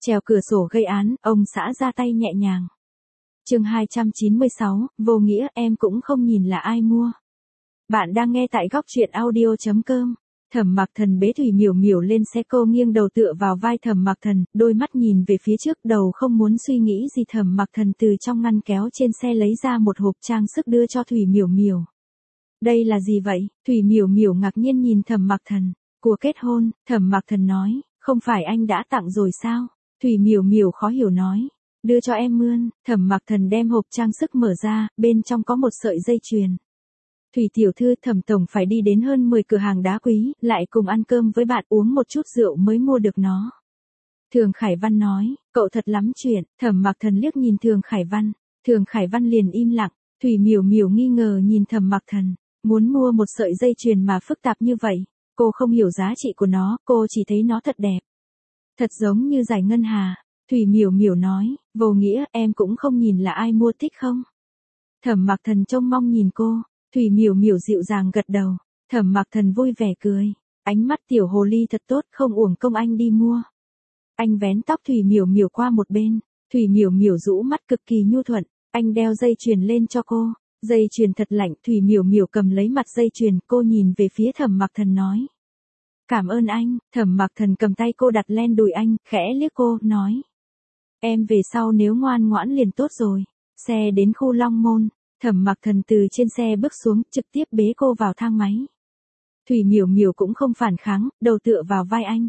Trèo cửa sổ gây án, ông xã ra tay nhẹ nhàng. Chương 296, vô nghĩa, em cũng không nhìn là ai mua. Bạn đang nghe tại góc truyện audio.com. Thẩm Mặc Thần bế Thủy Miểu Miểu lên xe, cô nghiêng đầu tựa vào vai Thẩm Mặc Thần, đôi mắt nhìn về phía trước, đầu không muốn suy nghĩ gì. Thẩm Mặc Thần từ trong ngăn kéo trên xe lấy ra một hộp trang sức đưa cho Thủy Miểu Miểu. Đây là gì vậy? Thủy Miểu Miểu ngạc nhiên nhìn Thẩm Mặc Thần. Của kết hôn, Thẩm Mặc Thần nói, không phải anh đã tặng rồi sao? Thủy Miểu Miểu khó hiểu nói, đưa cho em mượn. Thẩm Mặc Thần đem hộp trang sức mở ra, bên trong có một sợi dây chuyền. Thủy tiểu thư, Thẩm tổng phải đi đến hơn 10 cửa hàng đá quý, lại cùng ăn cơm với bạn, uống một chút rượu mới mua được nó. Thường Khải Văn nói, cậu thật lắm chuyện. Thẩm Mặc Thần liếc nhìn Thường Khải Văn. Thường Khải Văn liền im lặng. Thủy Miểu Miểu nghi ngờ nhìn Thẩm Mặc Thần, muốn mua một sợi dây chuyền mà phức tạp như vậy. Cô không hiểu giá trị của nó, cô chỉ thấy nó thật đẹp. Thật giống như giải ngân hà. Thủy Miểu Miểu nói, vô nghĩa, em cũng không nhìn là ai mua, thích không? Thẩm Mặc Thần trông mong nhìn cô. Thủy Miểu Miểu dịu dàng gật đầu. Thẩm Mặc Thần vui vẻ cười. Ánh mắt tiểu hồ ly thật tốt, không uổng công anh đi mua. Anh vén tóc Thủy Miểu Miểu qua một bên. Thủy Miểu Miểu rũ mắt cực kỳ nhu thuận. Anh đeo dây chuyền lên cho cô. Dây chuyền thật lạnh. Thủy Miểu Miểu cầm lấy mặt dây chuyền, cô nhìn về phía Thẩm Mặc Thần nói, cảm ơn anh. Thẩm Mặc Thần cầm tay cô đặt lên đùi anh, khẽ liếc cô, nói, em về sau nếu ngoan ngoãn liền tốt rồi. Xe đến khu Long Môn. Thẩm Mặc Thần từ trên xe bước xuống, trực tiếp bế cô vào thang máy. Thủy Miểu Miểu cũng không phản kháng, đầu tựa vào vai anh.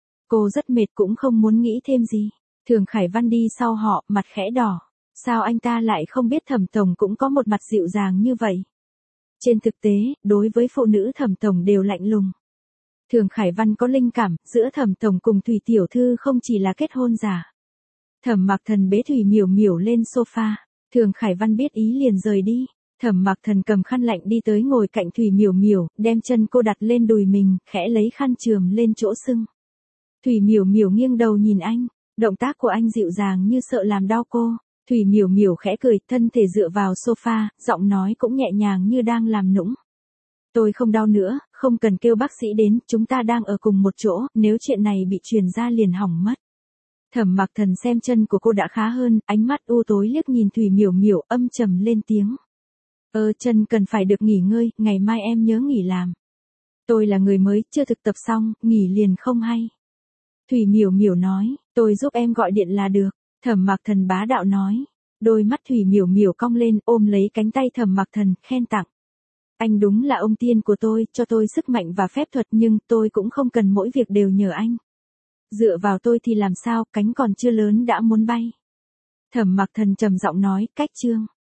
Cô rất mệt cũng không muốn nghĩ thêm gì. Thường Khải Văn đi sau họ, mặt khẽ đỏ. Sao anh ta lại không biết Thẩm tổng cũng có một mặt dịu dàng như vậy? Trên thực tế, đối với phụ nữ Thẩm tổng đều lạnh lùng. Thường Khải Văn có linh cảm, giữa Thẩm tổng cùng Thủy tiểu thư không chỉ là kết hôn giả. Thẩm Mặc Thần bế Thủy Miểu Miểu lên sofa. Thường Khải Văn biết ý liền rời đi. Thẩm Mặc Thần cầm khăn lạnh đi tới ngồi cạnh Thủy Miểu Miểu, đem chân cô đặt lên đùi mình, khẽ lấy khăn chườm lên chỗ sưng. Thủy Miểu Miểu nghiêng đầu nhìn anh, động tác của anh dịu dàng như sợ làm đau cô. Thủy Miểu Miểu khẽ cười, thân thể dựa vào sofa, giọng nói cũng nhẹ nhàng như đang làm nũng. Tôi không đau nữa, không cần kêu bác sĩ đến, chúng ta đang ở cùng một chỗ, nếu chuyện này bị truyền ra liền hỏng mất. Thẩm Mặc Thần xem chân của cô đã khá hơn, ánh mắt u tối liếc nhìn Thủy Miểu Miểu, âm trầm lên tiếng. Chân cần phải được nghỉ ngơi, ngày mai em nhớ nghỉ làm. Tôi là người mới, chưa thực tập xong, nghỉ liền không hay. Thủy Miểu Miểu nói, tôi giúp em gọi điện là được. Thẩm Mặc Thần bá đạo nói. Đôi mắt Thủy Miểu Miểu cong lên, ôm lấy cánh tay Thẩm Mặc Thần, khen tặng. Anh đúng là ông tiên của tôi, cho tôi sức mạnh và phép thuật, nhưng tôi cũng không cần mỗi việc đều nhờ anh. Dựa vào tôi thì làm sao, cánh còn chưa lớn đã muốn bay. Thẩm Mặc Thần trầm giọng nói, cách chương.